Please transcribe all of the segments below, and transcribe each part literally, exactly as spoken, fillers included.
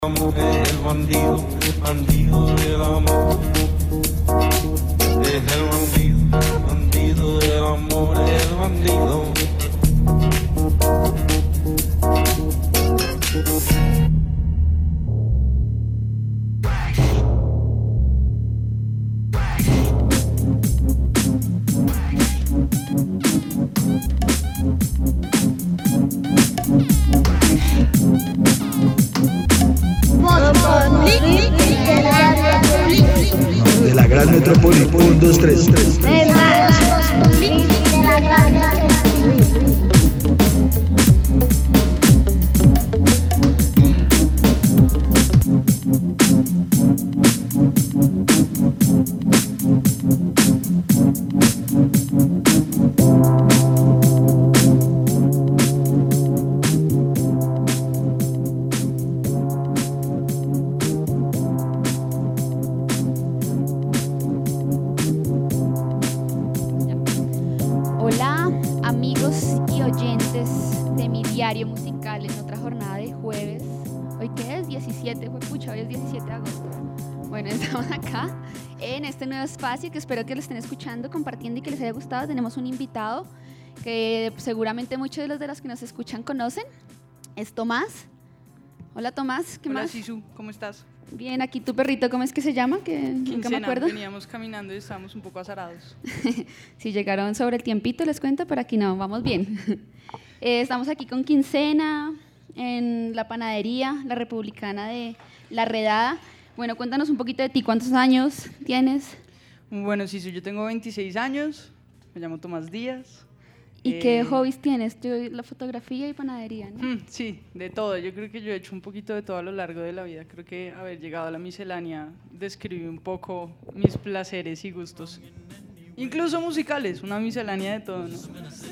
amor es el bandido, bandido del amor. Es el bandido, bandido del amor, es el bandido. De la gran metrópoli, un, dos, tres. Hola amigos y oyentes de mi diario musical en otra jornada de jueves. ¿Hoy qué es? diecisiete, fue pucha, hoy es diecisiete de agosto. Bueno, estamos acá en este nuevo espacio que espero que lo estén escuchando, compartiendo y que les haya gustado. Tenemos un invitado que seguramente muchos de los de los que nos escuchan conocen. Es Tomás. Hola Tomás, ¿qué Hola, más? Sisu, ¿cómo estás? Bien, aquí tu perrito, ¿cómo es que se llama? Que nunca me Quincena, acuerdo. veníamos caminando y estábamos un poco azarados. Si llegaron sobre el tiempito, les cuento, pero aquí no, vamos bien. Eh, estamos aquí con Quincena, en la panadería, la republicana de La Redada. Bueno, cuéntanos un poquito de ti, ¿cuántos años tienes? Bueno, Sisu, yo tengo veintiséis años, me llamo Tomás Díaz. ¿Y Eh, qué hobbies tienes? Yo, la fotografía y panadería, ¿no? mm, Sí, de todo. Yo creo que yo he hecho un poquito de todo a lo largo de la vida. Creo que haber llegado a la miscelánea describe un poco mis placeres y gustos. Incluso musicales, una miscelánea de todo, ¿no?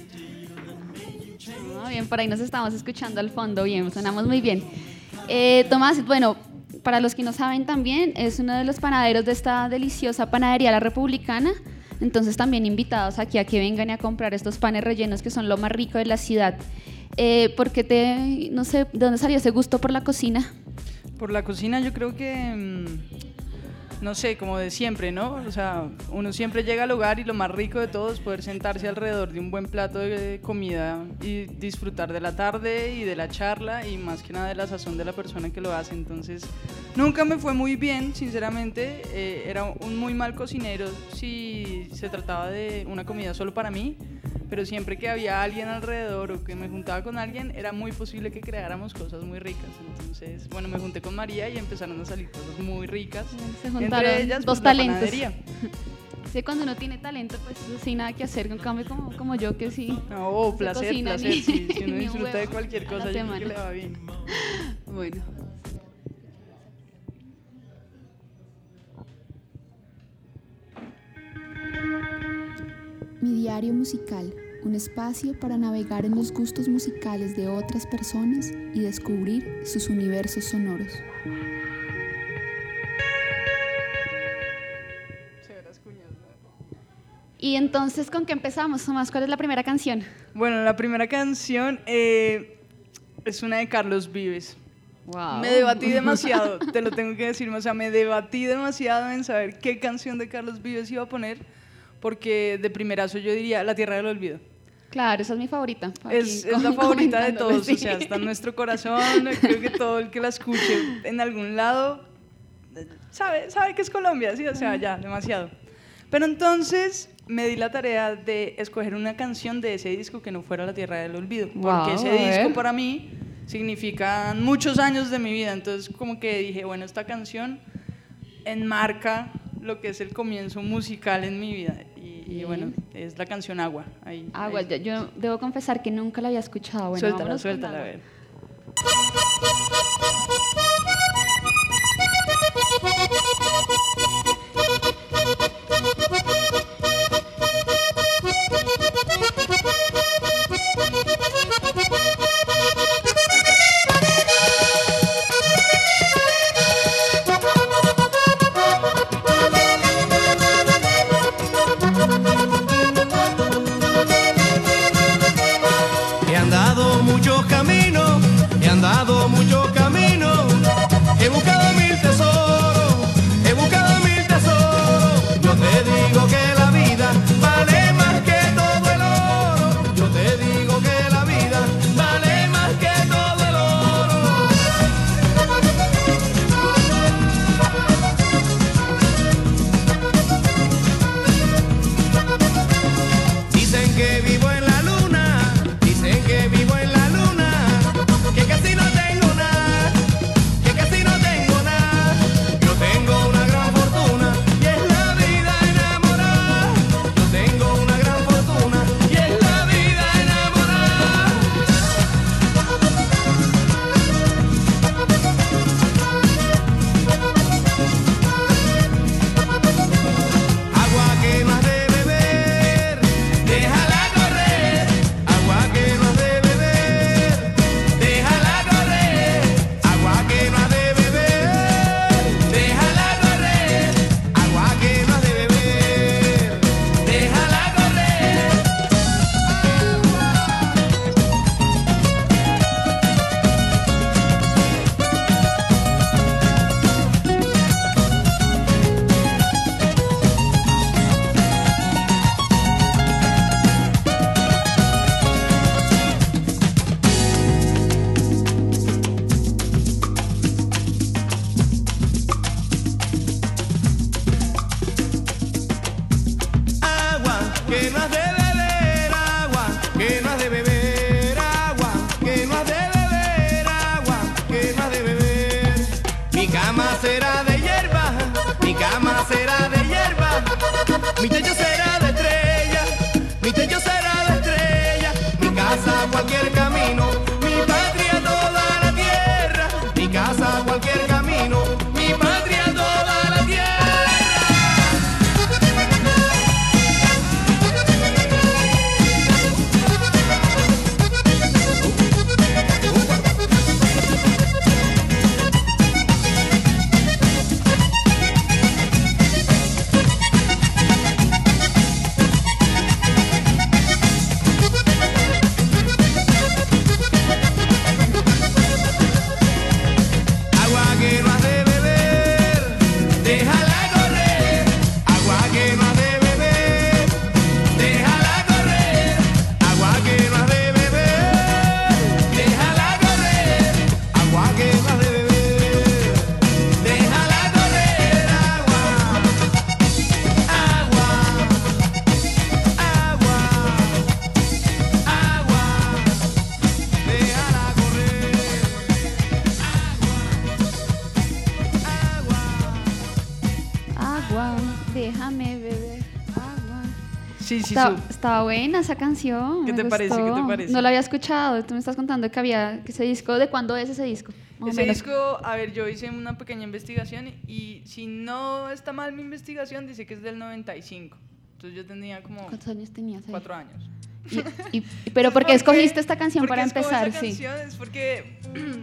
Ah, bien, por ahí nos estamos escuchando al fondo, bien, sonamos muy bien. Eh, Tomás, bueno, para los que no saben también, es uno de los panaderos de esta deliciosa panadería La Republicana. Entonces también invitados aquí a que vengan y a comprar estos panes rellenos que son lo más rico de la ciudad. Eh, ¿Por qué te, no sé, de dónde salió ese gusto por la cocina? Por la cocina yo creo que, mm, no sé, como de siempre, ¿no? O sea, uno siempre llega al hogar y lo más rico de todo es poder sentarse alrededor de un buen plato de comida y disfrutar de la tarde y de la charla y más que nada de la sazón de la persona que lo hace. Entonces, nunca me fue muy bien, sinceramente. Eh, era un muy mal cocinero si se trataba de una comida solo para mí. Pero siempre que había alguien alrededor o que me juntaba con alguien, era muy posible que creáramos cosas muy ricas. Entonces, bueno, me junté con María y empezaron a salir cosas muy ricas. Se juntaron Entre ellas, dos pues, la talentos. panadería. Sí, cuando uno tiene talento, pues sin nada que hacer, en cambio como, como yo que sí. No, se placer, cocina placer. ni- Sí, si uno ni un disfruta de huevo cualquier a la cosa, yo creo semana. que le va bien. Bueno. Mi diario musical, un espacio para navegar en los gustos musicales de otras personas y descubrir sus universos sonoros. Severas cuñas, ¿no? Y entonces, ¿con qué empezamos, Tomás? ¿Cuál es la primera canción? Bueno, la primera canción eh, es una de Carlos Vives. Wow. Me debatí demasiado, te lo tengo que decir, o sea, me debatí demasiado en saber qué canción de Carlos Vives iba a poner, porque de primerazo yo diría La Tierra del Olvido. Claro, esa es mi favorita. Aquí Es, es com- la favorita de comentándolo, todos, sí. o sea, está en nuestro corazón, creo que todo el que la escuche en algún lado eh, sabe, sabe que es Colombia, sí, o sea, ya, demasiado. Pero entonces me di la tarea de escoger una canción de ese disco que no fuera La Tierra del Olvido, porque Wow, ese a disco ver. para mí significa muchos años de mi vida, entonces como que dije, bueno, esta canción enmarca lo que es el comienzo musical en mi vida, y, y bueno, es la canción Agua. Ahí, Agua, ahí. yo, yo debo confesar que nunca la había escuchado. Bueno, Suéltala, vámonos con suéltala, a Agua. ver. He andado muchos caminos, he andado muchos que no has de beber agua, que no has de beber agua, que no has de beber agua, que no has de beber. Mi cama será de hierba, mi cama será de hierba, mi techo será de estrella, mi techo será de estrella, mi casa cualquier camino, mi patria toda la tierra, mi casa cualquier camino, mi patria toda la tierra. Déjame beber agua. Sí, sí, Está- su- estaba buena esa canción. ¿Qué me te parece? gustó. ¿Qué te parece? No la había escuchado. Tú me estás contando que había que ese disco. ¿De cuándo es ese disco? Más o Ese menos. disco, a ver, yo hice una pequeña investigación y si no está mal mi investigación, dice que es del noventa y cinco. Entonces yo tenía como ¿Cuántos años tenías ahí? cuatro años. Y, y- y- pero ¿por qué escogiste esta canción ¿Por para qué escojo empezar? esa Sí. canción? Es porque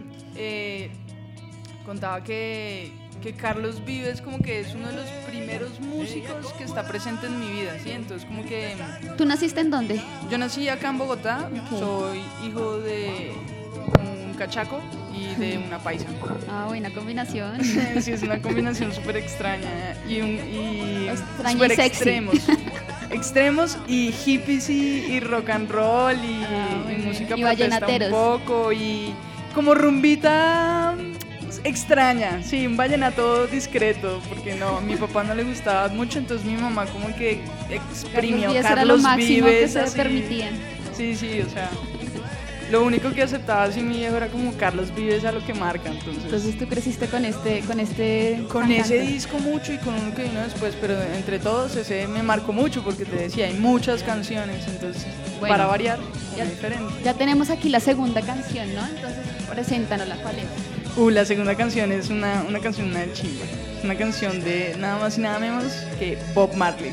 eh, contaba que, que Carlos Vives como que es uno de los primeros músicos que está presente en mi vida, ¿sí? Entonces como que ¿Tú naciste en dónde? yo nací acá en Bogotá, Ok. soy hijo de un cachaco y de una paisa. Ah, buena combinación. Sí, es una combinación súper extraña y, un, y Extraña y súper sexy. extremos. Extremos y hippies y, y rock and roll y, Ah, muy y bien. música Y protesta un vallenateros. poco y como rumbita extraña, sí, un vallenato discreto, porque no, a mi papá no le gustaba mucho, entonces mi mamá como que exprimió Carlos Vives Carlos, era lo máximo Vives, que se así. permitían. Sí, sí, o sea, lo único que aceptaba así mi viejo era como Carlos Vives a lo que marca, entonces... Entonces tú creciste con este, con este Con cantante. ese disco mucho y con uno que vino después, pero entre todos ese me marcó mucho porque te decía, hay muchas canciones, entonces Bueno, para variar, ya- una diferente. Ya tenemos aquí la segunda canción, ¿no? Entonces, preséntanos la cual es. Uh, la segunda canción es una, una canción una chimba, es una canción de nada más y nada menos que Bob Marley.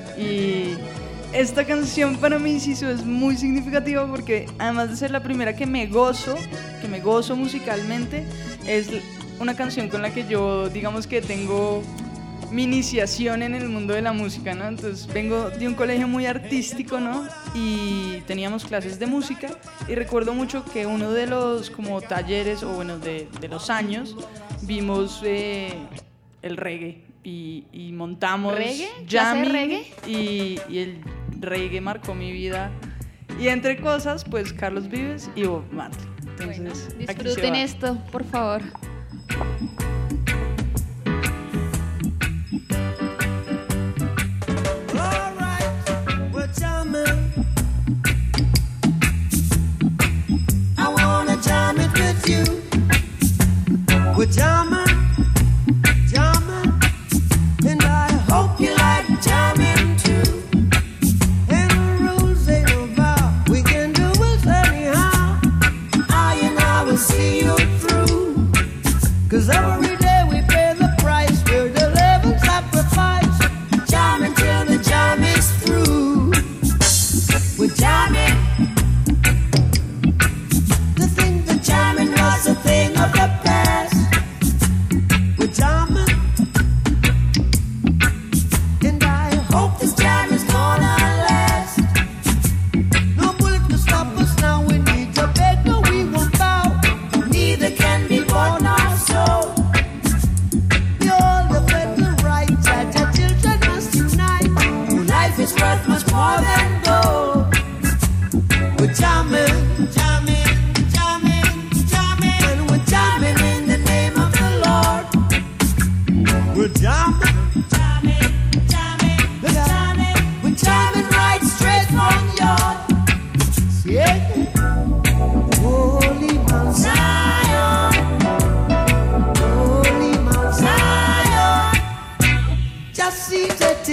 Y esta canción para mí sí es muy significativa porque además de ser la primera que me gozo, que me gozo musicalmente, es una canción con la que yo digamos que tengo mi iniciación en el mundo de la música, ¿no? Entonces vengo de un colegio muy artístico, ¿no? Y teníamos clases de música y recuerdo mucho que uno de los como talleres o bueno de, de los años vimos eh, el reggae y, y montamos ¿Reggae? ¿Clase de jamming reggae? y, y el reggae marcó mi vida y entre cosas pues Carlos Vives y Bob Marley. Entonces Bueno, aquí se disfruten va. esto, por favor. Alright, we're jamming. I wanna jam it with you. We're jamming, jamming, and I hope you like jamming too. And the rules ain't about we can do it anyhow. I and I will see you through. 'Cause every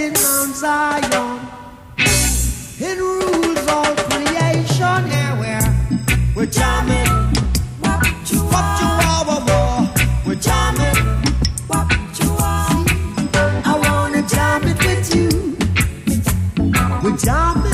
sitting on Zion. It rules all creation. Yeah, we're, we're jamming. What you are, we're jamming. What you are. I wanna jam it with you. We're jamming.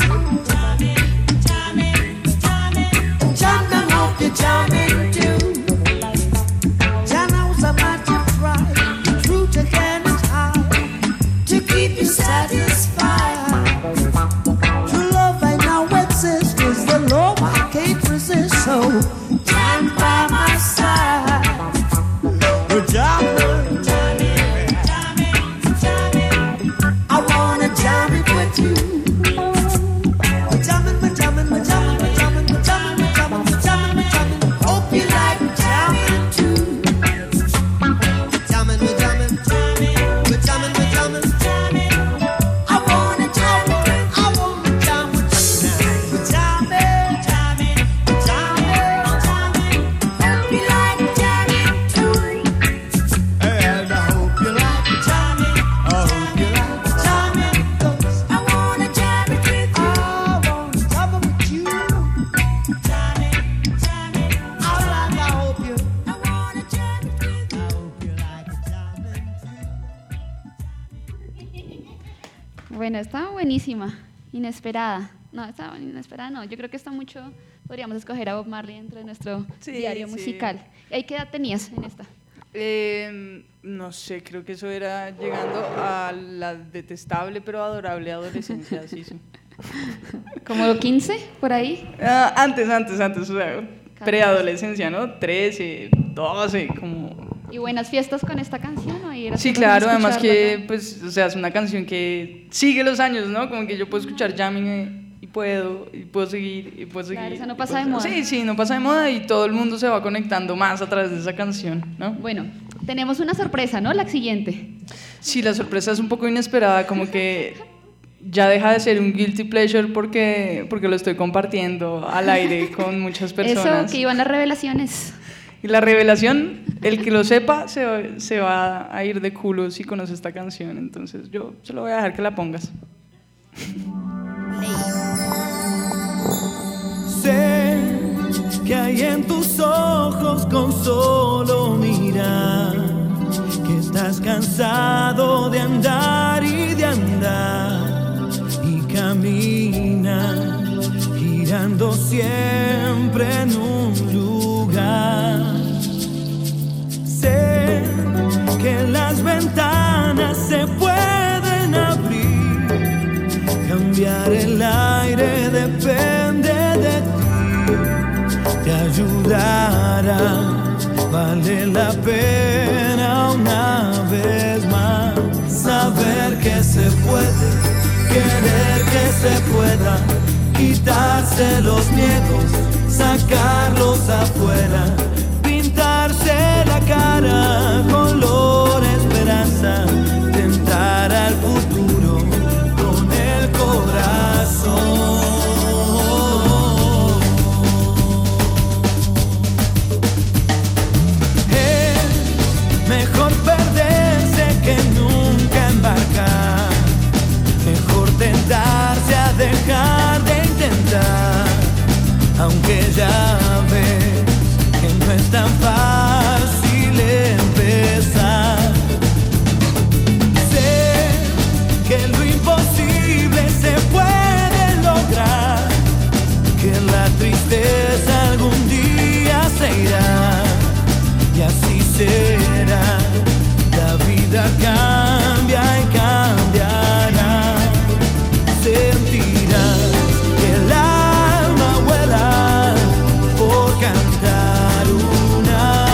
Jamming too. Jano's a magic fry. The truth again is high to keep you satisfied. True love I know exists is the law I can't resist. So stand by my side. We're jamming, jamming, jamming, jamming. I wanna jam it with you. We're jamming, we're jamming, we're jamming, we're jamming, we're jamming, we're jamming, we're jamming. Hope you like jamming too. Jamming, we're jamming, jamming, we're jamming, we're jamming, jamming. I wanna jam, I wanna jam with you now. We're jamming, jamming, we're jamming, jamming. Hope you like jamming too. And I hope you like jamming. I hope you like jamming. 'Cause I wanna jam it with you. I wanna jam it with you. Jamming, jamming. Bueno, estaba buenísima, inesperada. No, estaba inesperada, no. Yo creo que está mucho. Podríamos escoger a Bob Marley dentro de nuestro Sí, diario sí. musical. ¿Y qué edad tenías en esta? Eh, no sé, creo que eso era llegando a la detestable pero adorable adolescencia, sí, sí. ¿Como quince, por ahí? Ah, antes, antes, antes, o sea, preadolescencia, ¿no? trece, doce, como... ¿Y buenas fiestas con esta canción? ¿O ir a Sí, hacer- claro, además escucharla, que, no? pues, o sea, es una canción que sigue los años, ¿no? Como que yo puedo escuchar jamming eh, y puedo, y puedo seguir, y puedo seguir. Claro, esa no y pasa puedo de moda. seguir. Sí, sí, no pasa de moda y todo el mundo se va conectando más a través de esa canción, ¿no? Bueno, tenemos una sorpresa, ¿no? La siguiente. Sí, la sorpresa es un poco inesperada, como que ya deja de ser un guilty pleasure porque, porque lo estoy compartiendo al aire con muchas personas. Eso, que iban las revelaciones. Y la revelación, el que lo sepa se va, se va a ir de culo si conoce esta canción, entonces yo se lo voy a dejar que la pongas. Sé que hay en tus ojos con solo mirar que estás cansado de andar y de andar y camina girando siempre en un lugar. Sé que las ventanas se pueden abrir, cambiar el aire depende de ti, te ayudará, vale la pena una vez más saber que se puede, querer que se pueda, quitarse los miedos, sacarlos afuera, pintarse la cara, color esperanza, tentar al futuro con el corazón. Es mejor perderse que nunca embarcar, mejor tentarse a dejar de intentar, aunque ya ves que no es tan fácil empezar. Sé que lo imposible se puede lograr, que la tristeza algún día se irá, y así será, la vida cambia y cambiará, sentirás que el alma vuela por cantar una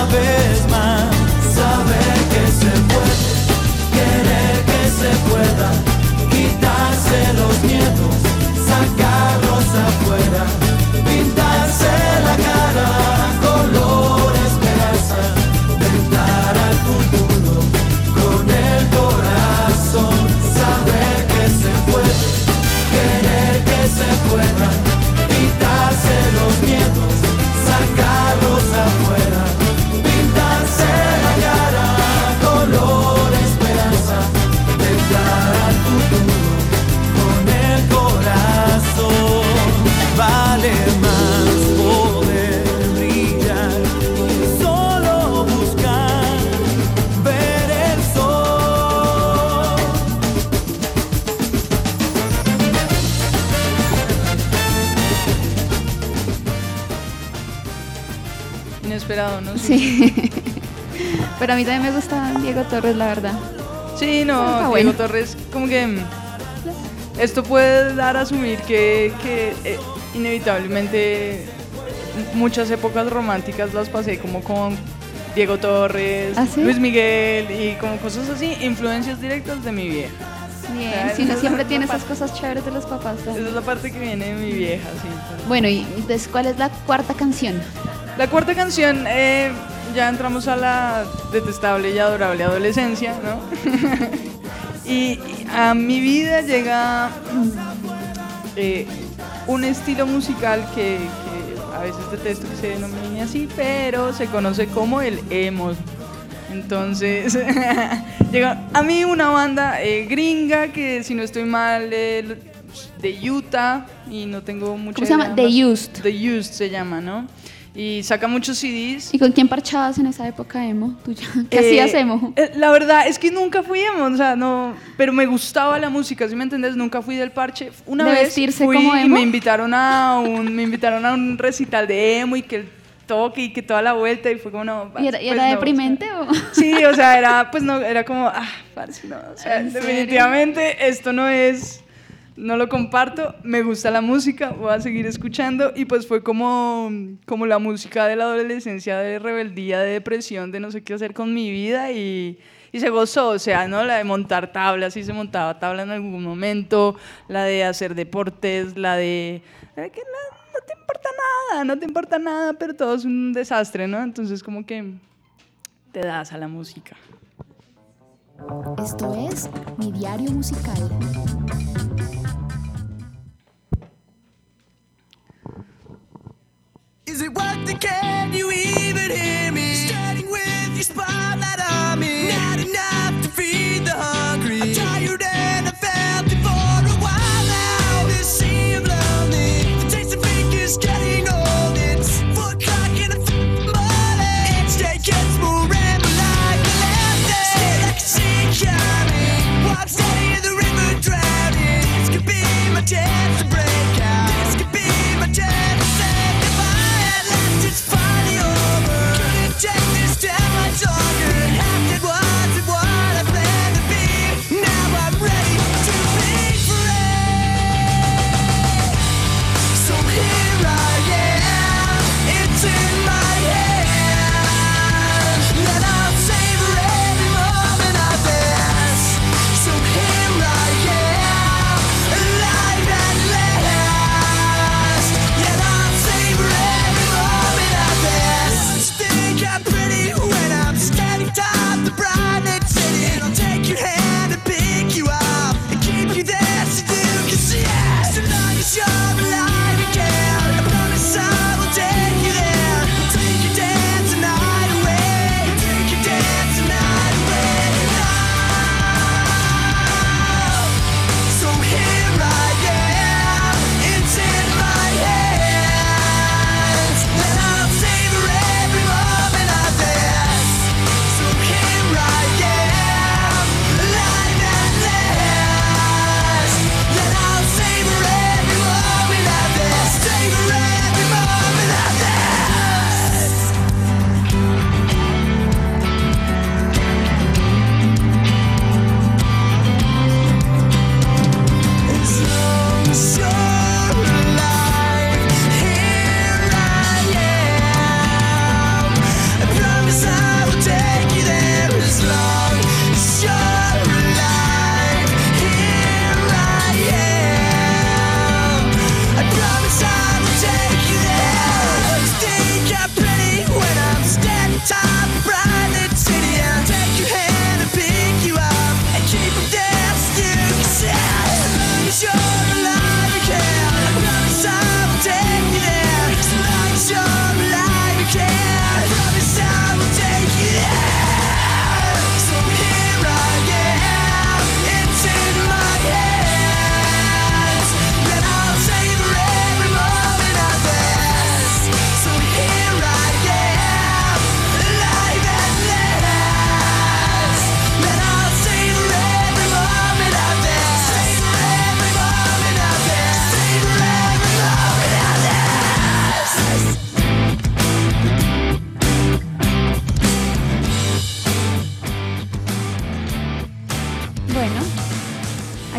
Sí. Pero a mí también me gusta Diego Torres, la verdad. Sí, no, Está Diego bueno. Torres, como que mm, esto puede dar a asumir que, que eh, inevitablemente muchas épocas románticas las pasé como con Diego Torres, ¿Ah, sí? Luis Miguel y como cosas así, influencias directas de mi vieja. Bien, Ah, si uno esa siempre es tiene la esas cosas chéveres de los papás. ¿no? Esa es la parte que viene de mi vieja, sí. Bueno, y entonces, ¿cuál es la cuarta canción? La cuarta canción, eh, ya entramos a la detestable y adorable adolescencia, ¿no? y, y a mi vida llega eh, un estilo musical que, que a veces detesto que se denomine así, pero se conoce como el emo. Entonces, llega a mí una banda eh, gringa que, si no estoy mal, eh, de Utah, y no tengo mucha ¿Cómo se llama? idea The más. Used. The Used se llama, ¿no? Y saca muchos C Ds. ¿Y con quién parchabas en esa época emo? ¿Tú ya? ¿Qué Eh, hacías emo? eh, La verdad es que nunca fui emo, o sea, no, pero me gustaba la música, ¿sí me entendés? Nunca fui del parche. Una ¿De vez vestirse fui como y emo? me invitaron a un me invitaron a un recital de emo y que el toque y que toda la vuelta, y fue como no. ¿Y era, y pues era no, deprimente o o...? sea, sí, o sea, era pues no, era como ah, parce, no, o sea, ¿En serio? definitivamente esto no es, no lo comparto, me gusta la música, voy a seguir escuchando, y pues fue como, como la música de la adolescencia, de rebeldía, de depresión, de no sé qué hacer con mi vida, y, y se gozó, o sea, ¿no? La de montar tablas, sí se montaba tabla en algún momento, la de hacer deportes, la de... ¿de qué? La- no te importa nada, no te importa nada, pero todo es un desastre, ¿no? Entonces como que te das a la música. Esto es Mi Diario Musical. Is it worth can you even hear me? Starting with your spotlight on me. Not enough to feed the hungry. I'm tired and I felt it for a while now. This sea of lonely. The taste of ink is getting old. It's four o'clock in the morning. Each day gets more and more like the last day. Still I can see it coming. While I'm standing in the river drowning. This could be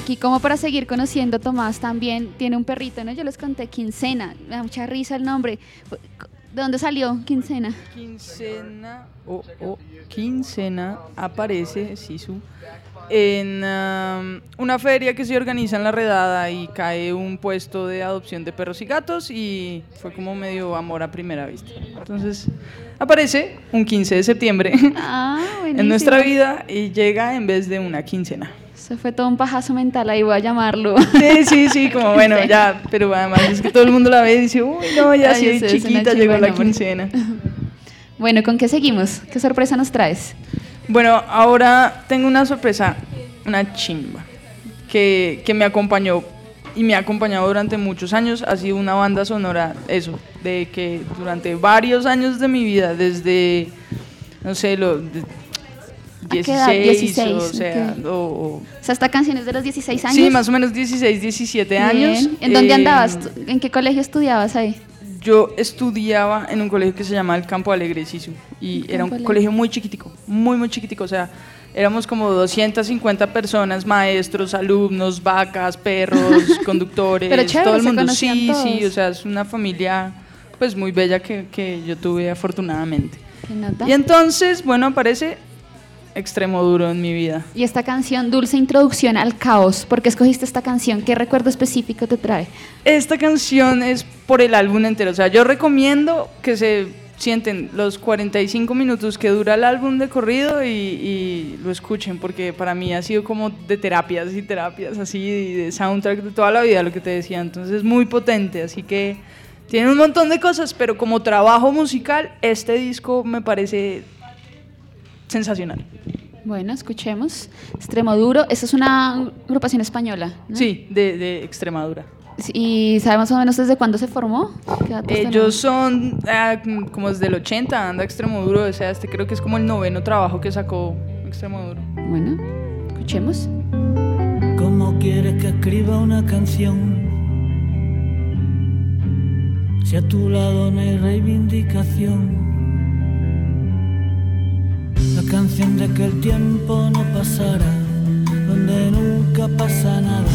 aquí como para seguir conociendo, Tomás también tiene un perrito, ¿no? Yo les conté, Quincena, me da mucha risa el nombre. ¿De dónde salió Quincena? Quincena, o oh, oh, Quincena aparece, Sisu, en um, una feria que se organiza en La Redada y cae un puesto de adopción de perros y gatos y fue como medio amor a primera vista. Entonces aparece un quince de septiembre Ah, en nuestra vida y llega en vez de una quincena. Eso fue todo un pajazo mental, ahí voy a llamarlo. Sí, sí, sí, como bueno, ya, pero además es que todo el mundo la ve y dice, uy, no, ya Ay, sí, ese es una chiquita llegó chimba la nombre. quincena. Bueno, ¿con qué seguimos? ¿Qué sorpresa nos traes? Bueno, ahora tengo una sorpresa, una chimba, que, que me acompañó y me ha acompañado durante muchos años. Ha sido una banda sonora, eso, de que durante varios años de mi vida, desde, no sé, los ¿A qué edad? dieciséis, dieciséis, o sea, ok. o, o- O sea, esta canción es de los dieciséis años. sí, más o menos dieciséis, diecisiete Bien. años. ¿En dónde Eh, andabas? ¿Tú- ¿En qué colegio estudiabas ahí? Yo estudiaba en un colegio que se llama el Campo Alegre, Sisu, y El era un Campo Alegre. colegio muy chiquitico, muy, muy chiquitico, o sea, éramos como doscientas cincuenta personas, maestros, alumnos, vacas, perros, conductores, Pero chévere, todo el se mundo. conocían Sí, todos. sí, o sea, es una familia pues muy bella que, que yo tuve afortunadamente. ¿Qué nota? Y entonces, bueno, aparece Extremo Duro en mi vida. Y esta canción, Dulce Introducción al Caos, ¿por qué escogiste esta canción? ¿Qué recuerdo específico te trae? Esta canción es por el álbum entero, o sea, yo recomiendo que se sienten los cuarenta y cinco minutos que dura el álbum de corrido y, y lo escuchen, porque para mí ha sido como de terapias y terapias así, y de soundtrack de toda la vida, lo que te decía, entonces es muy potente, así que tiene un montón de cosas, pero como trabajo musical, este disco me parece sensacional. Bueno, escuchemos. Extremoduro, esa es una agrupación española, ¿no? Sí, de, de Extremadura. ¿Y sabemos más o menos desde cuándo se formó? ¿Qué datos tenemos? Ellos son ah, como desde el ochenta, anda Extremoduro, o sea, este creo que es como el noveno trabajo que sacó Extremoduro. Bueno, escuchemos. ¿Cómo quieres que escriba una canción? Si a tu lado no hay reivindicación. La canción de que el tiempo no pasará, donde nunca pasa nada.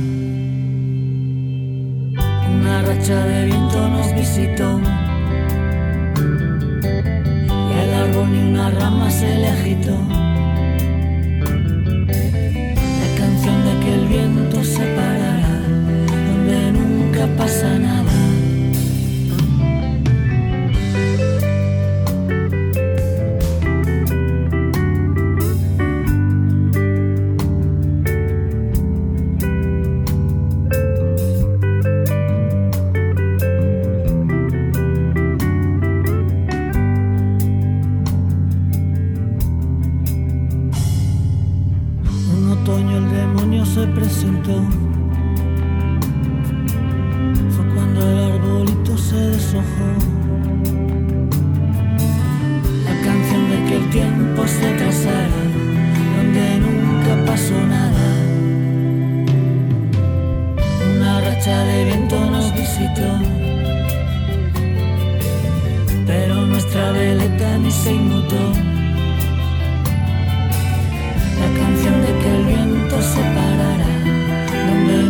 Una racha de viento nos visitó y al árbol ni una rama se le agitó. La canción de que el viento se parará, donde nunca pasa nada. Se presentó, fue cuando el arbolito se deshojó. La canción de que el tiempo se trazara, donde nunca pasó nada. Una racha de viento nos visitó, pero nuestra veleta ni se inmutó. La canción de que el viento se parará, donde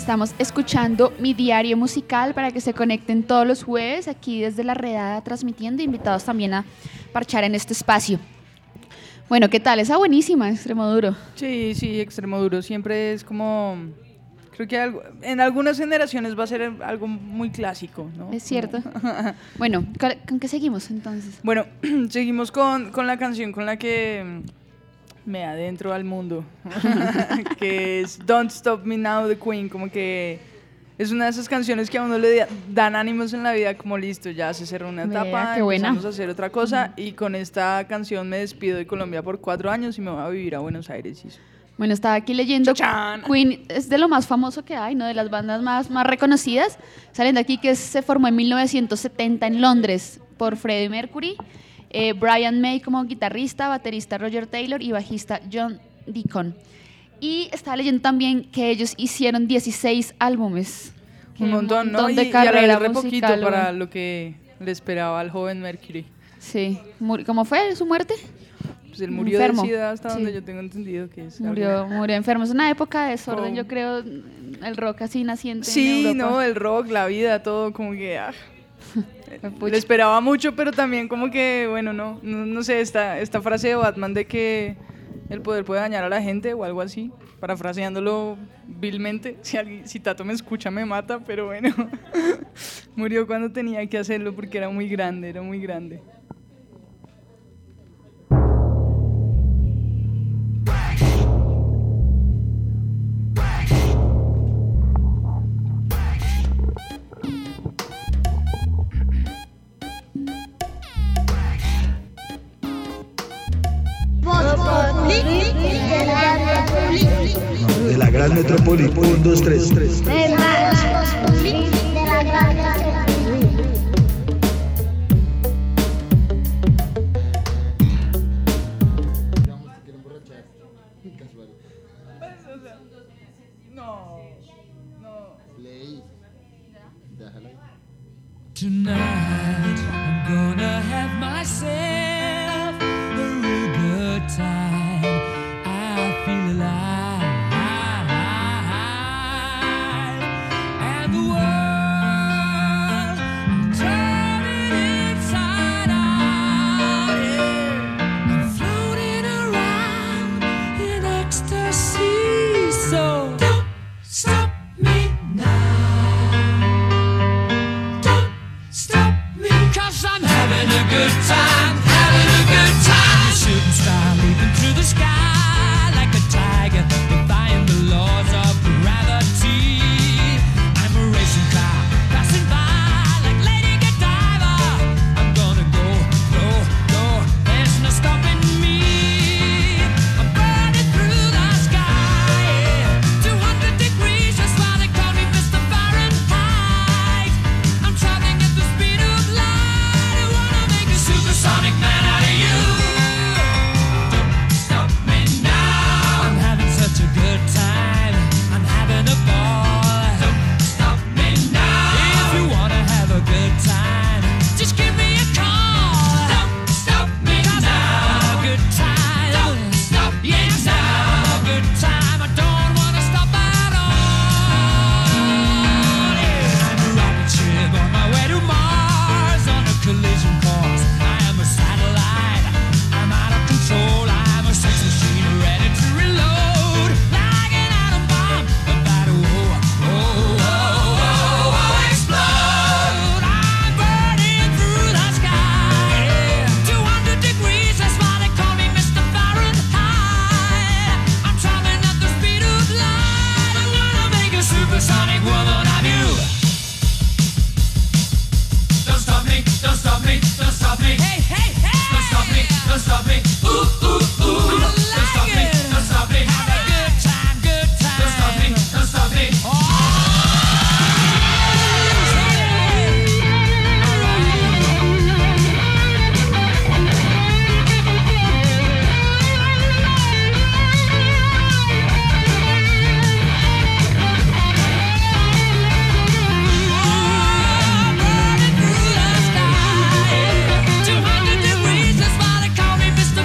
Estamos escuchando Mi Diario Musical para que se conecten todos los jueves aquí desde La Redada transmitiendo, invitados también a parchar en este espacio. Bueno, ¿qué tal? Esa buenísima, Extremoduro. Sí, sí, Extremoduro siempre es como... Creo que algo, en algunas generaciones va a ser algo muy clásico, ¿no? Es cierto. Bueno, ¿con qué seguimos entonces? Bueno, seguimos con, con la canción con la que me adentro al mundo, que es Don't Stop Me Now de Queen, como que es una de esas canciones que a uno le dan ánimos en la vida, como listo, ya se cerró una etapa, Vea, qué buena. empezamos a hacer otra cosa, y con esta canción me despido de Colombia por cuatro años y me voy a vivir a Buenos Aires. Y eso. Bueno, estaba aquí leyendo. ¡Chachán! Queen es de lo más famoso que hay, ¿no? De las bandas más, más reconocidas. Saliendo aquí que se formó en mil novecientos setenta en Londres por Freddie Mercury, eh, Brian May como guitarrista, baterista Roger Taylor y bajista John Deacon. Y estaba leyendo también que ellos hicieron dieciséis álbumes. Un montón, ¿no? De y, carrera y a la vez re poquito musical, para bueno. lo que le esperaba al joven Mercury. Sí. ¿Cómo fue su muerte? Pues él murió Enfermo. de SIDA hasta Sí. donde yo tengo entendido que es. Murió, algo- murió enfermo. Es una época de desorden, Con- yo creo, el rock así naciente Sí, en Europa. no, el rock, la vida, todo como que... ah, Pucha. le esperaba mucho, pero también como que, bueno, no, no, no sé, esta, esta frase de Batman de que el poder puede dañar a la gente o algo así, parafraseándolo vilmente, si, alguien- si Tato me escucha me mata, pero bueno, murió cuando tenía que hacerlo porque era muy grande, era muy grande. De la gran metrópoli, un, dos, tres. No, no. Tonight I'm gonna have myself a real good time. I feel alive, and the world turning inside out. Yeah. I'm floating around in ecstasy, so don't stop me now. Don't stop me, 'cause I'm having a good time, having a good time. Shooting star leaping through the sky like a tiger, defying the laws of gravity. I'm a racing car passing by like Lady Godiva. I'm gonna go, go, go, there's no stopping me. I'm burning through the sky, yeah. two hundred degrees, that's why they call me Mister Fahrenheit. I'm traveling at the speed of light. I wanna make a supersonic man out of you. Don't stop me now. I'm having such a good time. I'm having a ball. Don't stop me now. If you wanna have a good time, just give me a call. Don't stop me now. Good time. Don't stop me yes, now. Good time. I don't wanna stop at all. Yeah. I'm a rocket ship on my way to Mars on a collision course. I am a satellite. I'm out of control. I'm a sex machine ready to reload. Like an atom bomb about to oh, oh, oh, oh, oh, explode. I'm burning through the sky. Yeah. two hundred degrees, that's why they call me Mister Fahrenheit. I'm traveling at the speed of light. I'm gonna make a supersonic woman of you. Don't stop me, don't stop me, don't stop me. Hey, hey, hey! Don't stop me, don't stop me. Ooh, ooh, ooh. Don't stop me, don't stop me. Have a good time, good time. Don't stop me, don't stop me. two hundred degrees, that's why they call me Mister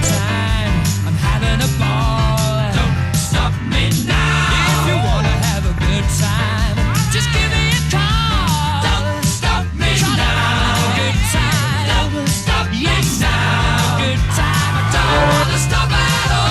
time. I'm having a ball. Don't stop me now. If you wanna have a good time, just give me a call. Don't stop me now. Have a good time. Don't stop me yes, now. Have a good time. I don't wanna stop at all.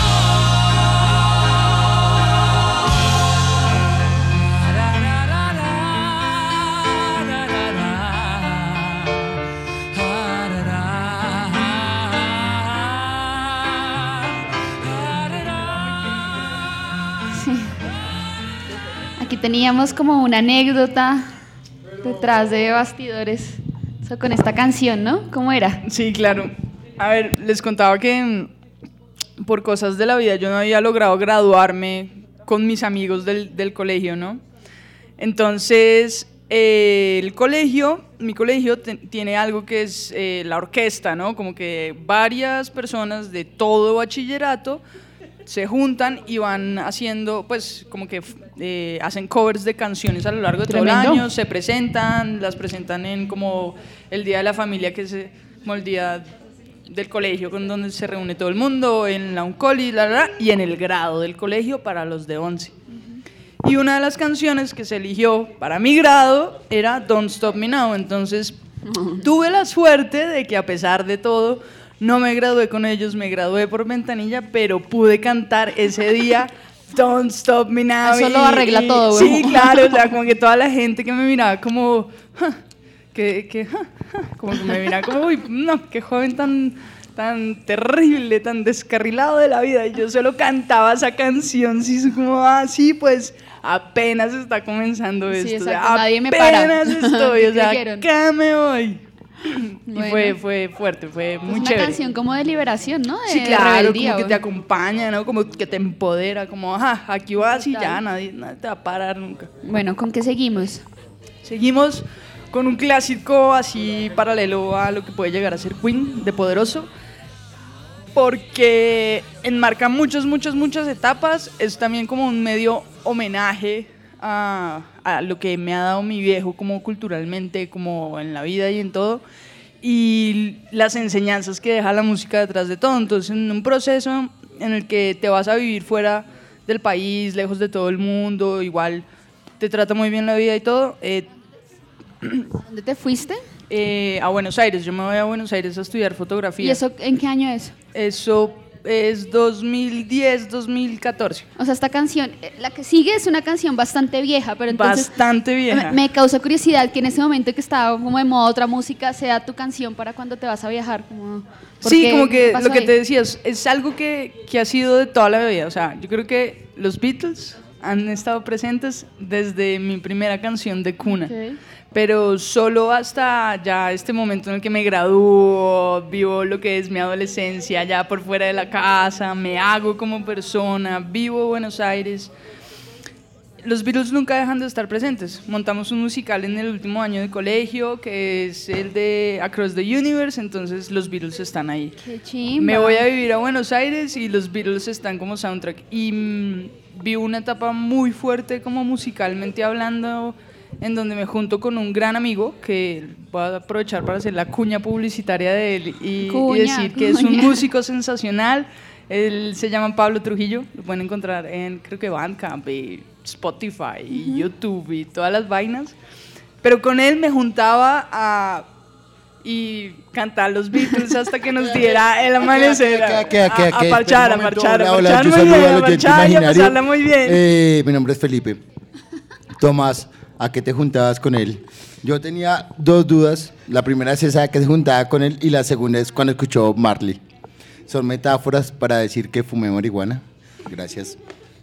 Aquí teníamos como una anécdota detrás de bastidores o sea, con esta canción, ¿no? ¿Cómo era? Sí, claro. A ver, les contaba que mm, por cosas de la vida yo no había logrado graduarme con mis amigos del, del colegio, ¿no? Entonces, eh, el colegio, mi colegio te- tiene algo que es eh, la orquesta, ¿no? Como que varias personas de todo bachillerato se juntan y van haciendo, pues, como que eh, hacen covers de canciones a lo largo de todo Tremendo. el año, se presentan, las presentan en como el Día de la Familia, que es eh, como el día del colegio, con donde se reúne todo el mundo, en la Uncoli, la, la, la, y en el grado del colegio para los de once. Y una de las canciones que se eligió para mi grado era Don't Stop Me Now, entonces tuve la suerte de que a pesar de todo, no me gradué con ellos, me gradué por ventanilla, pero pude cantar ese día Don't Stop Me Now. Eso lo arregla todo, güey. Sí, claro, o sea, como que toda la gente que me miraba como, "Ja", que, que ja, ja", como que me miraba como, uy, no, qué joven tan, tan terrible, tan descarrilado de la vida. Y yo solo cantaba esa canción, sí, como, ah, sí, pues apenas está comenzando Sí, esto. o sea, exacto, nadie me para. apenas estoy, o ¿Qué sea, creyeron? acá me voy. Y Bueno. fue, fue fuerte, fue Es muy una chévere. canción como de liberación, ¿no? De Sí, claro, rebeldía, como que te güey. acompaña, ¿no? Como que te empodera, como, ajá, aquí vas y Total. ya, nadie, nadie te va a parar nunca. Bueno, ¿con qué seguimos? Seguimos con un clásico así paralelo a lo que puede llegar a ser Queen, de poderoso, porque enmarca muchas, muchas, muchas etapas. Es también como un medio homenaje a, a lo que me ha dado mi viejo como culturalmente, como en la vida y en todo, y las enseñanzas que deja la música detrás de todo. Entonces, en un proceso en el que te vas a vivir fuera del país, lejos de todo el mundo, igual te trata muy bien la vida y todo, eh, ¿Dónde te fuiste? eh, a Buenos Aires. Yo me voy a Buenos Aires a estudiar fotografía. ¿Y eso en qué año es? Eso es dos mil diez, dos mil catorce. O sea, esta canción, eh, la que sigue es una canción bastante vieja, pero entonces Bastante vieja. me, me causa curiosidad que en ese momento que estaba como de moda otra música sea tu canción para cuando te vas a viajar. Como, ¿por Sí, qué? como ¿Qué que pasó lo que ahí? te decías, es algo que, que ha sido de toda la vida. O sea, yo creo que los Beatles han estado presentes desde mi primera canción de cuna. Ok. Pero solo hasta ya este momento en el que me gradúo, vivo lo que es mi adolescencia ya por fuera de la casa, me hago como persona, vivo Buenos Aires. Los Beatles nunca dejan de estar presentes. Montamos un musical en el último año de colegio, que es el de Across the Universe, entonces los Beatles están ahí. Qué chimba. Me voy a vivir a Buenos Aires y los Beatles están como soundtrack. Y mm, vivo una etapa muy fuerte como musicalmente hablando, en donde me junto con un gran amigo, que voy a aprovechar para hacer la cuña publicitaria de él y, y Cuña, decir que es un cuña. músico sensacional. Él se llama Pablo Trujillo, lo pueden encontrar en, creo que Bandcamp y Spotify y YouTube y todas las vainas. Pero con él me juntaba a y cantar los Beatles hasta que nos diera el amanecer, a, ¿Qué, qué, qué, a- a qué? parchar, a Espera un momento. parchar, a Hola, hola, parchar yo muy saludo bien, al a oyente parchar y a imaginario. pasarla muy bien. Eh, mi nombre es Felipe. Tomás, ¿a qué te juntabas con él? Yo tenía dos dudas. La primera es esa que se juntaba con él y la segunda es cuando escuchó Marley. Son metáforas para decir que fumé marihuana. Gracias.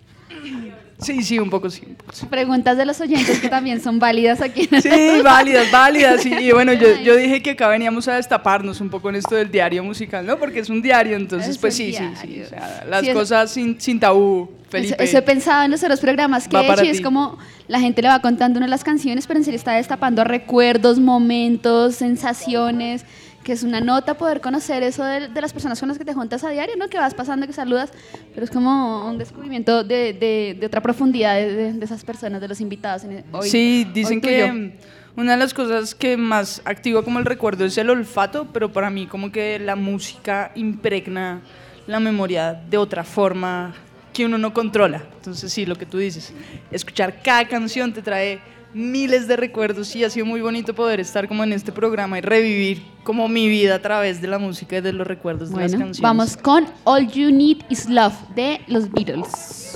Sí, sí, un poco sí. un poco sí. Preguntas de los oyentes que también son válidas aquí. Sí, válidas, válidas. Y, y bueno, yo, yo dije que acá veníamos a destaparnos un poco en esto del diario musical, ¿no? Porque es un diario, entonces Es pues el sí, sí, sí. diario. O sea, las Sí, eso- cosas sin, sin tabú, Felipe. Eso, eso he pensado en los otros programas que Va he para hecho y es ti. como la gente le va contando una de las canciones, pero en serio está destapando recuerdos, momentos, sensaciones, que es una nota poder conocer eso de, de las personas con las que te juntas a diario, ¿no? Que vas pasando, que saludas, pero es como un descubrimiento de, de, de otra profundidad de, de- de esas personas, de los invitados. En hoy, Sí, dicen hoy tú y que yo. mm, una de las cosas que más activa como el recuerdo es el olfato, pero para mí como que la música impregna la memoria de otra forma que uno no controla. Entonces sí, lo que tú dices, escuchar cada canción te trae miles de recuerdos y ha sido muy bonito poder estar como en este programa y revivir como mi vida a través de la música y de los recuerdos de las Bueno, canciones. vamos con All You Need Is Love de los Beatles.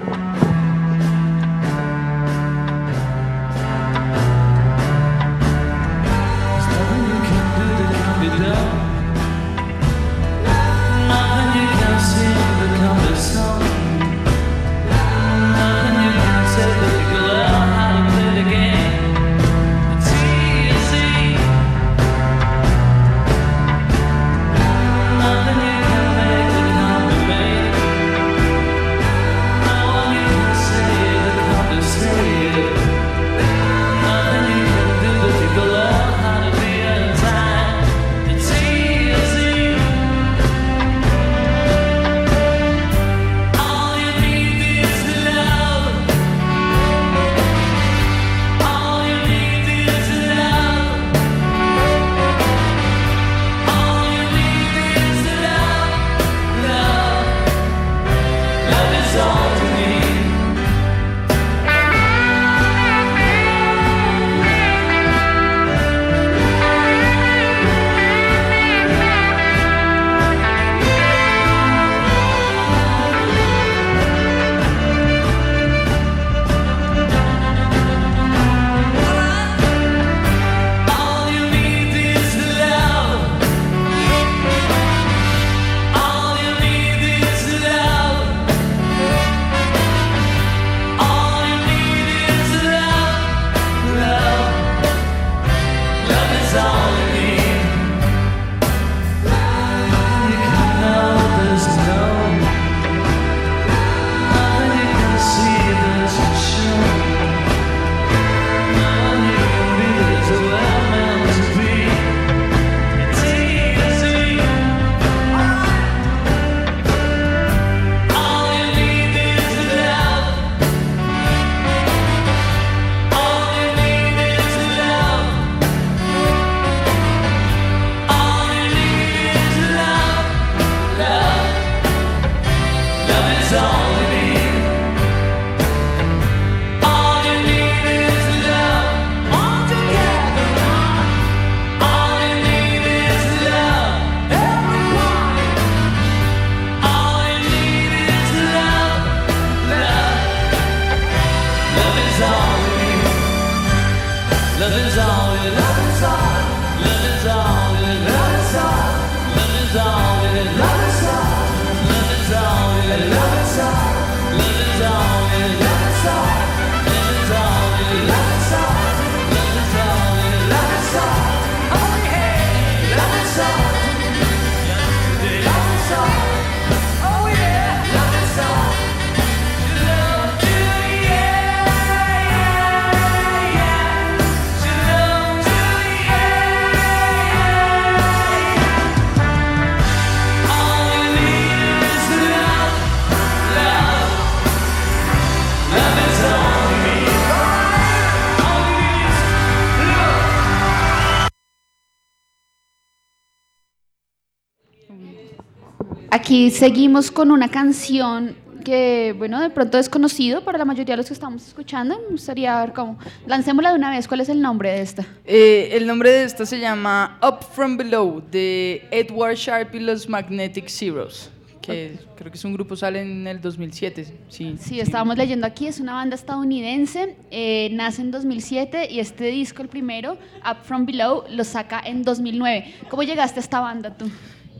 Aquí seguimos con una canción que, bueno, de pronto es conocido para la mayoría de los que estamos escuchando. Me gustaría ver cómo. Lancémosla de una vez. ¿Cuál es el nombre de esta? Eh, el nombre de esta se llama Up From Below, de Edward Sharpe y los Magnetic Zeros, que creo que es un grupo, sale en el dos mil siete. Sí, Sí, estábamos leyendo aquí, es una banda estadounidense, eh, nace en dos mil siete y este disco, el primero, Up From Below, lo saca en dos mil nueve. ¿Cómo llegaste a esta banda tú?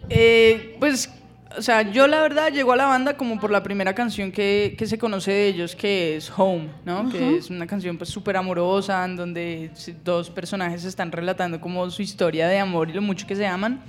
Eh, pues, o sea, yo la verdad llego a la banda como por la primera canción que, que se conoce de ellos, que es Home, ¿no? Uh-huh. Que es una canción pues súper amorosa, en donde dos personajes están relatando como su historia de amor y lo mucho que se aman.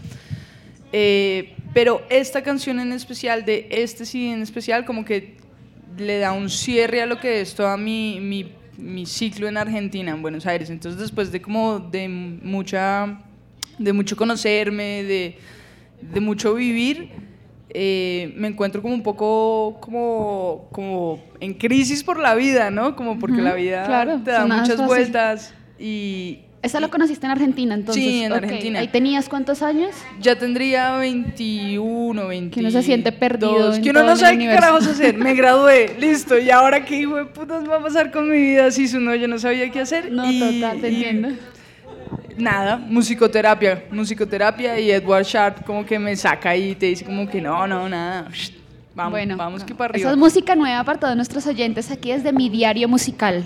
Eh, pero esta canción en especial, de este sí en especial, como que le da un cierre a lo que es toda mi, mi, mi ciclo en Argentina, en Buenos Aires. Entonces, después de como de mucha, de mucho conocerme, de, de mucho vivir, eh, me encuentro como un poco como, como en crisis por la vida, ¿no? Como porque Uh-huh, la vida claro, te da son nada muchas fácil. vueltas y, Esa lo conociste en Argentina, entonces. Sí, en Ok, Argentina. ¿Ahí tenías cuántos años? Ya tendría veintiuno, veinte. Que uno se siente perdido en Que uno todo no el sabe qué universo. carajos hacer. Me gradué, listo. ¿Y ahora qué hijo de putas va a pasar con mi vida? Si su no, yo no sabía qué hacer. No, y, total, te y entiendo. Nada, musicoterapia. Musicoterapia y Edward Sharp como que me saca y te dice como que no, no, nada. Vamos, Bueno, vamos que para arriba. esa es música nueva para todos nuestros oyentes aquí desde Mi Diario Musical.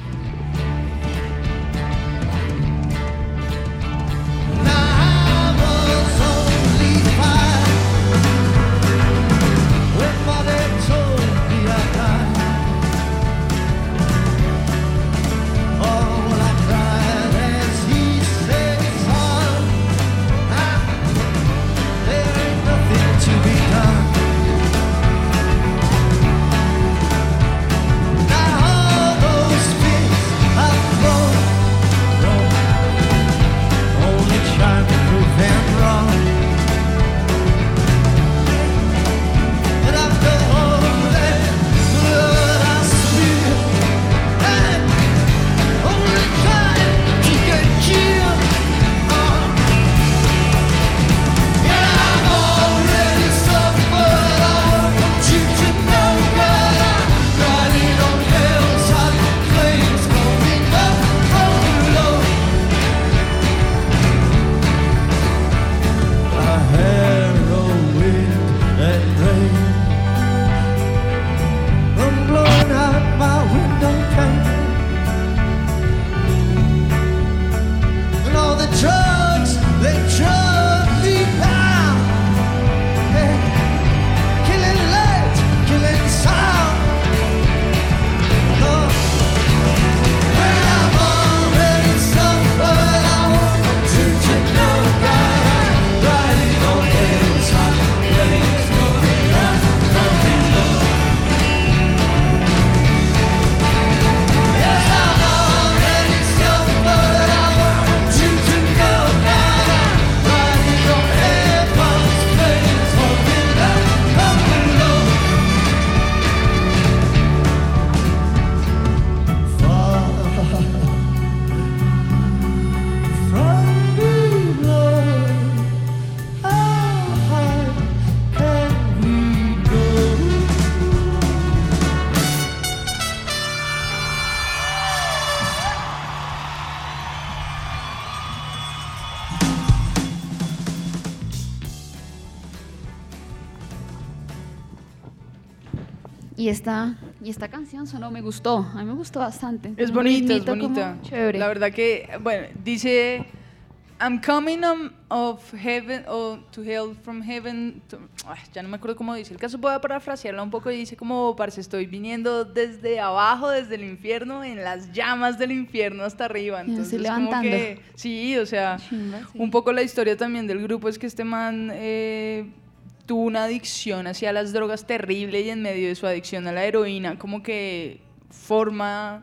Y esta, y esta canción sonó, me gustó, a mí me gustó bastante. Es Un bonita, es ritmito como bonita. Chévere. La verdad que, bueno, dice, I'm coming on of heaven, o to hell from heaven, to- ay, ya no me acuerdo cómo dice. El caso voy a parafrasearla un poco y dice como, parce, estoy viniendo desde abajo, desde el infierno, en las llamas del infierno hasta arriba. Y Entonces, así como levantando. que, sí, o sea, Chimba, sí. un poco la historia también del grupo es que este man eh, tuvo una adicción hacia las drogas terrible y en medio de su adicción a la heroína, como que forma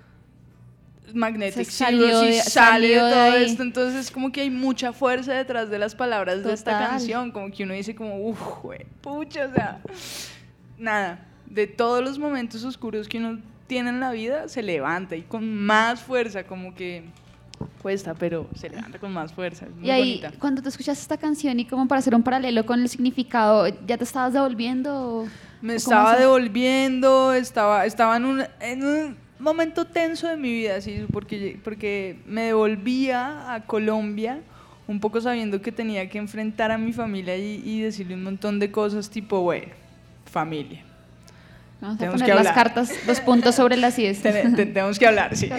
Magnetic Se salió Cirrus y de- sale de salió de todo ahí. esto, entonces como que hay mucha fuerza detrás de las palabras de esta Total. canción, como que uno dice como, uff, pucha, o sea, nada, de todos los momentos oscuros que uno tiene en la vida, se levanta y con más fuerza, como que cuesta, pero se levanta con más fuerza, es muy Y ahí, bonita. cuando tú escuchas esta canción y como para hacer un paralelo con el significado, ¿ya te estabas devolviendo? o- Me o cómo estaba así? devolviendo, estaba, estaba en, un, en un momento tenso de mi vida, sí, porque, porque me devolvía a Colombia un poco sabiendo que tenía que enfrentar a mi familia y, y decirle un montón de cosas tipo, bueno, familia. Vamos a tenemos poner que las hablar. cartas, los puntos sobre las ies. Ten- ten- tenemos que hablar, sí.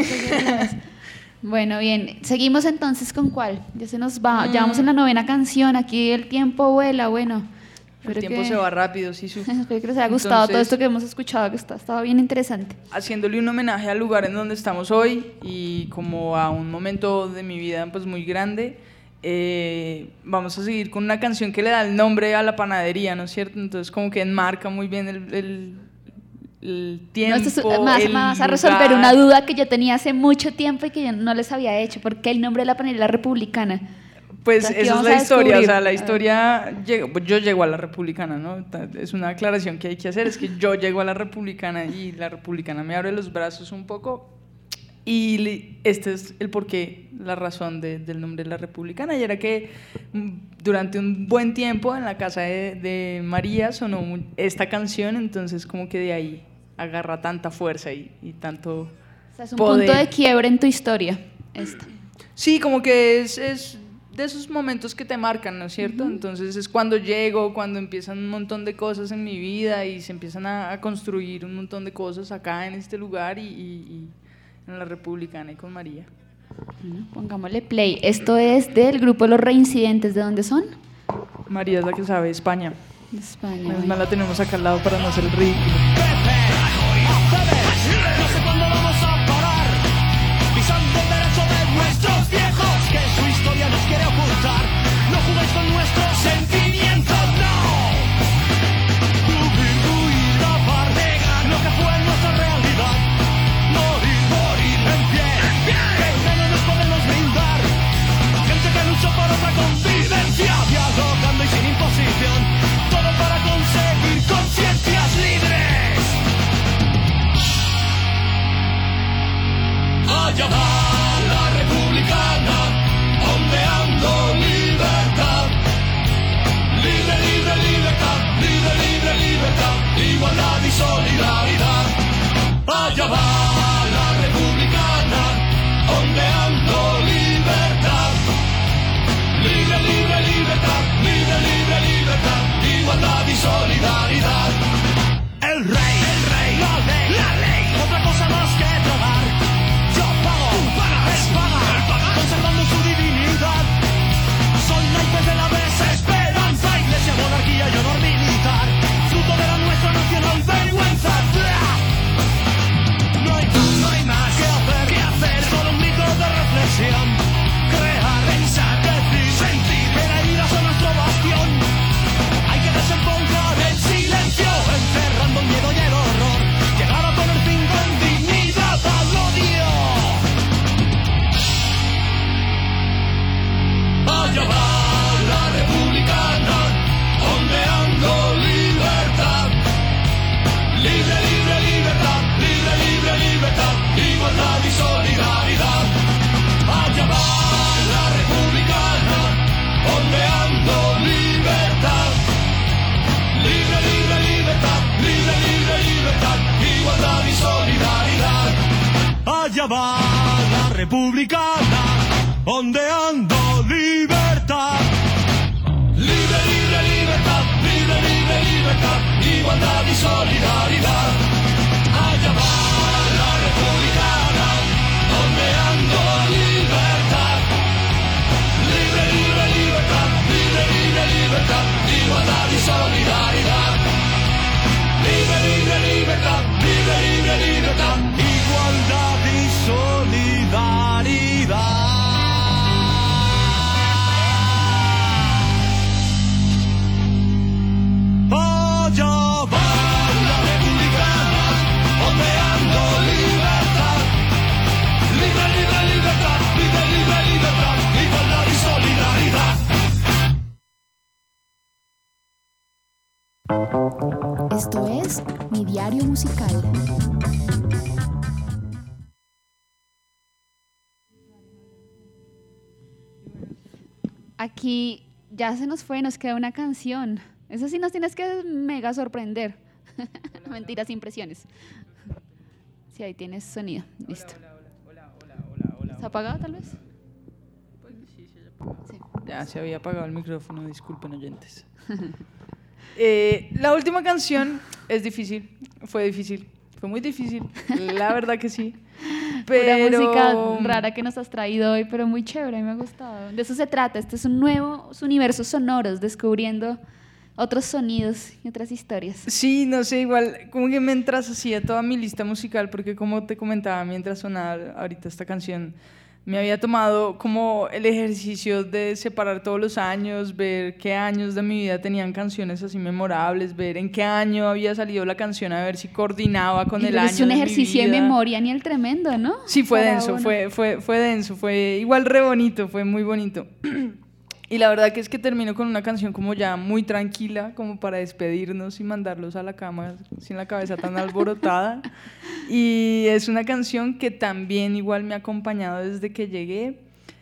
Bueno, bien. Seguimos entonces con cuál. Ya se nos va. Mm. Ya vamos en la novena canción. Aquí el tiempo vuela, bueno. El Espero tiempo que- se va rápido, sí, su. Espero que les haya gustado todo Entonces- esto que hemos escuchado, que está, estaba bien interesante. Haciéndole un homenaje al lugar en donde estamos hoy y como a un momento de mi vida pues muy grande, eh, vamos a seguir con una canción que le da el nombre a la panadería, ¿no es cierto? Entonces como que enmarca muy bien el, el, el No, tiempo, esto es- más, el más a resolver lugar. una duda que yo tenía hace mucho tiempo y que yo no les había hecho. ¿Por qué el nombre de la panadería republicana? Pues Aquí esa es vamos la a historia, o descubrir. sea, la A ver. historia, llegó- pues, yo llego a la republicana, ¿no? Ta- Es una aclaración que hay que hacer, es que yo llego a la republicana y la republicana me abre los brazos un poco Y li- este es el porqué, la razón de- del nombre de La Republicana, y era que mm, durante un buen tiempo en la casa de, de María sonó un- esta canción, entonces como que de ahí agarra tanta fuerza y, y tanto O sea, es un poder. punto de quiebre en tu historia. Esta. Sí, como que es, es de esos momentos que te marcan, ¿no es cierto? Entonces es cuando llego, cuando empiezan un montón de cosas en mi vida y se empiezan a, a construir un montón de cosas acá en este lugar y, y- y en La Republicana y con María. Bueno, pongámosle play. Esto es del grupo Los Reincidentes. ¿De dónde son? María es la que sabe, España. De España. Menos bueno. mal la tenemos acá al lado para no hacer el ridículo. No sé cuándo vamos a parar, pisando el derecho de nuestros viejos, que su historia nos quiere ocultar. No juguéis con nuestros sentimientos, no. Huir, huir, tapar, negar lo que fue nuestra realidad. Morir, morir en pie, que ya no nos podemos brindar. Gente que lucha por otra convivencia, dialogando y sin imposición, todo para conseguir conciencias libres. Allá va la republicana, ondeando libertad. Libre, libre, libertad, libre, libre, libertad, igualdad y solidaridad. Allá va la republicana, ondeando libertad. Libre, libre, libertad, libre, libre, libertad, igualdad y solidaridad. El rey, el rey, la ley, la ley, otra cosa más que tragar. Yo pago, tú pagas, él paga, él paga, conservando su divinidad. Son naipes de la desesperanza, iglesia, monarquía y honor militar, fruto de la nuestra nacional vergüenza. No hay más, no hay más que hacer, que hacer, solo un grito de reflexión. Crear, pensar, decir, sentir, que la ira son nuestro bastión. Hay que desembocar el silencio, encerrando el miedo y el horror. Llegar a poner fin con dignidad al odio. Allá va la republicana, ondeando libertad. Libre, libre, libertad, libre, libre, libertad, igualdad y solidaridad. Allá va la republicana, ondeando libertad. Libre, libre, libertad, libre, libre, libertad, igualdad y solidaridad. Allá va la republicana, ondeando libertad. Libre, libre, libertad, libre, libre, libertad, igualdad y solidaridad. Allá va la republicana, ondeando libertad. Libre, libre, libertad, libre, libre, libertad, igualdad y solidaridad. Libre, libre, libertad, libre, libre, libertad, igualdad y solidaridad. Allá va la republicana, ondeando libertad. Libre, libre, libertad, libre, libre, libertad, igualdad y solidaridad. Esto es Mi Diario Musical. Aquí ya se nos fue, nos queda una canción. Eso sí nos tienes que mega sorprender. Mentiras, impresiones. Sí, ahí tienes sonido. Listo. ¿Está apagado tal vez? Sí. Ya se había apagado el micrófono, disculpen oyentes. Eh, la última canción es difícil, fue difícil, fue muy difícil, la verdad que sí. Pero... Pura música rara que nos has traído hoy, pero muy chévere, me ha gustado. De eso se trata, este es un nuevo universo sonoros, descubriendo otros sonidos y otras historias. Sí, no sé, igual, como que mientras hacía toda mi lista musical, porque como te comentaba, mientras sonaba ahorita esta canción, me había tomado como el ejercicio de separar todos los años, ver qué años de mi vida tenían canciones así memorables, ver en qué año había salido la canción, a ver si coordinaba con Y el luego año es un de mi ejercicio de vida. memoria ni el tremendo, ¿no? Sí, fue Para denso, uno. fue, fue, fue denso, fue igual re bonito, fue muy bonito. y la verdad que es que termino con una canción como ya muy tranquila, como para despedirnos y mandarlos a la cama sin la cabeza tan alborotada. Y es una canción que también igual me ha acompañado desde que llegué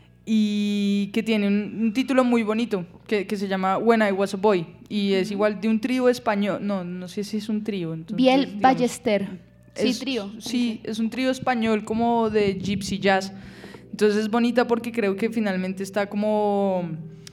y que tiene un, un título muy bonito que, que se llama When I Was a Boy y es igual de un trío español, no, no sé si es un trío. Entonces, Biel digamos, Ballester. Sí, es- trío. Sí, es un trío español como de gypsy jazz. Entonces es bonita porque creo que finalmente está como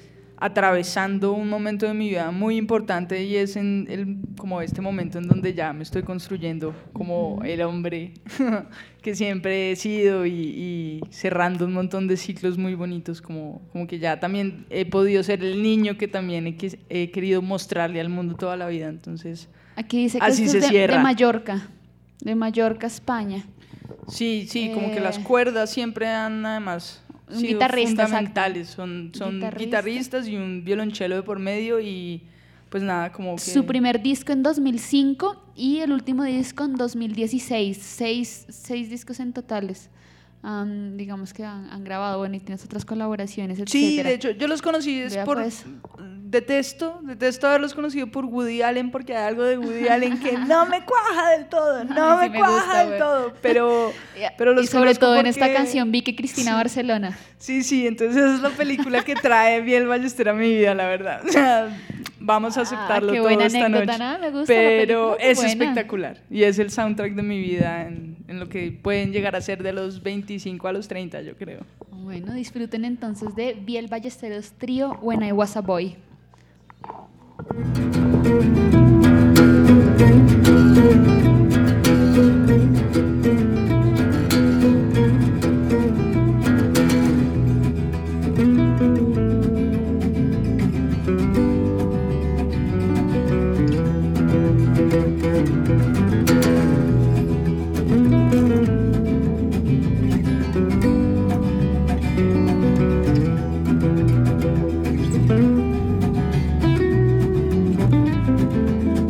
atravesando un momento de mi vida muy importante y es en el, como este momento en donde ya me estoy construyendo como el hombre que siempre he sido y, y cerrando un montón de ciclos muy bonitos, como, como que ya también he podido ser el niño que también he, quis- he querido mostrarle al mundo toda la vida. Entonces, Aquí dice que así esto se es de, cierra. de Mallorca. De Mallorca, España. sí, sí, como que las Eh, cuerdas siempre han además un sido guitarrista, exacto. fundamentales, son, son Guitarrista. guitarristas y un violonchelo de por medio y pues nada, como que... Su primer disco en dos mil cinco y el último disco en dos mil dieciséis. Seis, seis discos en totales. Am, digamos que han, han grabado, bueno, y tienes otras colaboraciones, Sí, etcétera. de hecho, yo los conocí es Vea, por... pues. Detesto, detesto haberlos conocido por Woody Allen porque hay algo de Woody Allen que no me cuaja del todo, no A mí sí me me cuaja gusta, del güey. todo, pero, pero los y sobre conozco todo en esta porque- canción vi que Cristina Barcelona. Sí, sí, entonces esa es la película que trae Biel Ballester a mi vida, la verdad. O sea, vamos a aceptarlo Ah, qué todo buena esta anécdota, noche. nada, me gusta la Pero película, qué es buena. espectacular y es el soundtrack de mi vida en, en lo que pueden llegar a ser de los veinticinco a los treinta, yo creo. Bueno, disfruten entonces de Biel Ballesteros Trío When I Was a Boy. Thank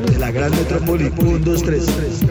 de la gran metrópoli. Un, dos, tres.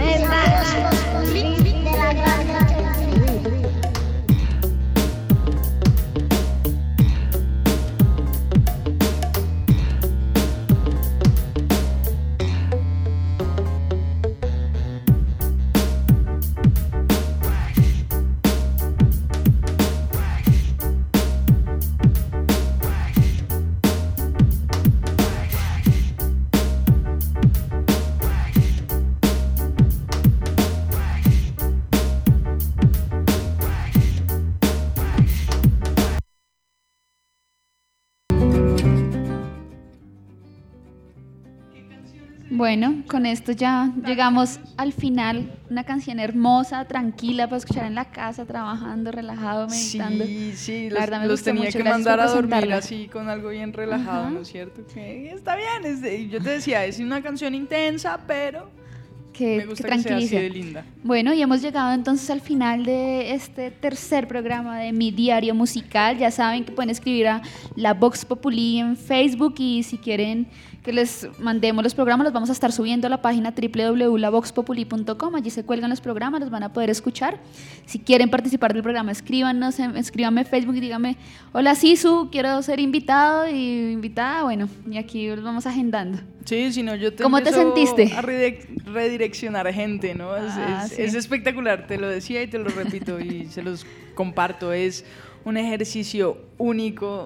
Bueno, con esto ya llegamos al final. Una canción hermosa, tranquila para escuchar en la casa, trabajando, relajado, meditando. Sí, sí, La los, verdad me los gustó tenía mucho. que Gracias mandar por a dormir presentarla. así con algo bien relajado, Ajá. ¿no es cierto? Que está bien, es de- yo te decía, es una canción intensa, pero Que, me gusta que que, sea así tranquiliza. de linda. Bueno, y hemos llegado entonces al final de este tercer programa de Mi Diario Musical. Ya saben que pueden escribir a la Vox Populi en Facebook y si quieren que les mandemos los programas, los vamos a estar subiendo a la página doble u doble u doble u punto la vox populi punto com. Allí se cuelgan los programas, los van a poder escuchar. Si quieren participar del programa, escríbanos, en- escríbanme en Facebook y díganme, hola Sisu, quiero ser invitado y invitada. Bueno, y aquí los vamos agendando. Sí, si no, yo te ¿Cómo te empiezo sentiste? a redire- redireccionar gente, ¿no? Es, Ah, es- sí. es espectacular, te lo decía y te lo repito y se los comparto. Es un ejercicio único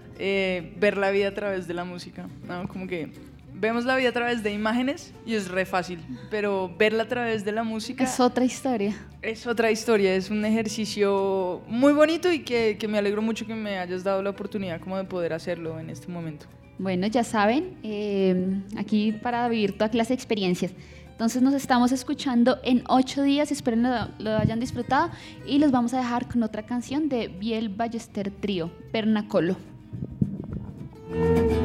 eh, ver la vida a través de la música, ¿no? Como que vemos la vida a través de imágenes y es re fácil, pero verla a través de la música Es otra historia. es otra historia, es un ejercicio muy bonito y que, que me alegro mucho que me hayas dado la oportunidad como de poder hacerlo en este momento. Bueno, ya saben, eh, aquí para vivir toda clase de experiencias. Entonces nos estamos escuchando en ocho días, espero lo, lo hayan disfrutado y los vamos a dejar con otra canción de Biel Ballester Trío, Pernacolo. Thank you.